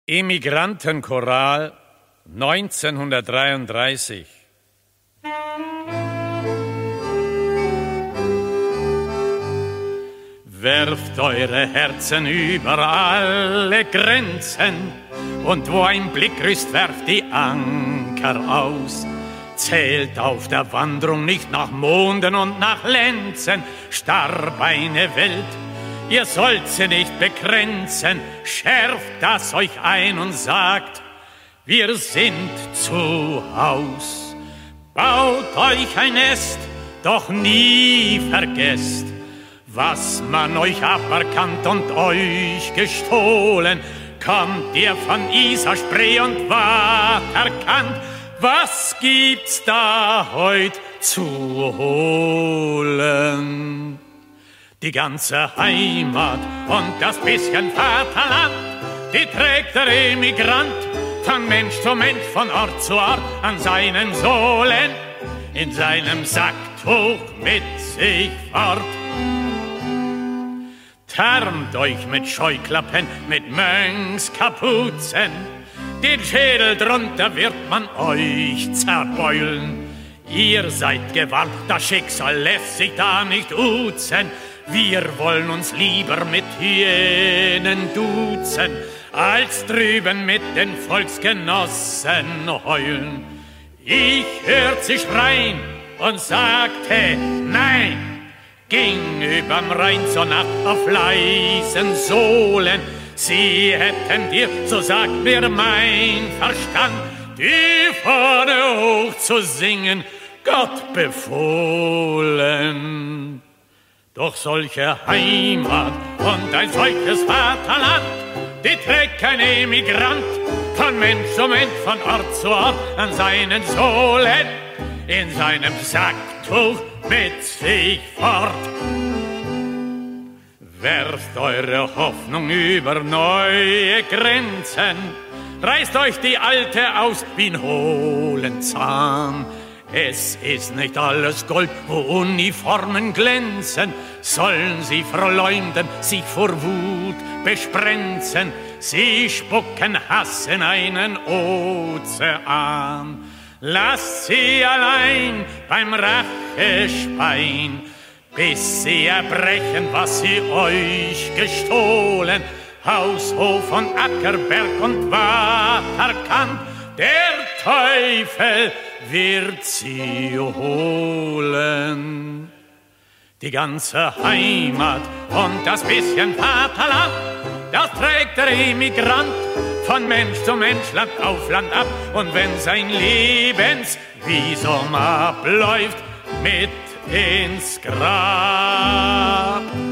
Emigrantenchoral 1933. Werft eure Herzen über alle Grenzen, und wo ein Blick grüßt, werft die Anker aus. Zählt auf der Wanderung nicht nach Monden und nach Lenzen, starb eine Welt, ihr sollt sie nicht begrenzen. Schärft das euch ein und sagt, wir sind zu Haus. Baut euch ein Nest, doch nie vergesst, was man euch aberkannt und euch gestohlen. Kommt ihr von Isar, Spree und Waterkant, was gibt's da heut zu holen? Die ganze Heimat und das bisschen Vaterland, die trägt der Emigrant von Mensch zu Mensch, von Ort zu Ort an seinen Sohlen, in seinem Sacktuch mit sich fort. Tarnt euch mit Scheuklappen, mit Mönchskapuzen, den Schädel drunter wird man euch zerbeulen. Ihr seid gewarnt, das Schicksal lässt sich da nicht uzen. Wir wollen uns lieber mit Hyänen duzen, als drüben mit den Volksgenossen heulen. Ich hört sie schreien und sagte nein, ging überm Rhein zur Nacht auf leisen Sohlen. Sie hätten dir, so sagt mir mein Verstand, die Fahne hoch zu singen, Gott befohlen. Doch solche Heimat und ein solches Vaterland, die trägt kein Emigrant von Mensch zu Mensch, von Ort zu Ort an seinen Sohlen, in seinem Sacktuch mit sich fort. Werft eure Hoffnung über neue Grenzen, reißt euch die alte aus wie ein hohlen Zahn. Es ist nicht alles Gold, wo Uniformen glänzen, sollen sie verleumden, sich vor Wut besprenzen, sie spucken Hass in einen Ozean. Lasst sie allein beim Rachespein, bis sie erbrechen, was sie euch gestohlen. Haus, Hof und Acker, Berg und Waterkant, der Teufel wird sie holen. Die ganze Heimat und das bisschen Vaterland, das trägt der Emigrant von Mensch zu Mensch, Land auf Land ab. Und wenn sein Lebensvisum abläuft, mit ins Grab.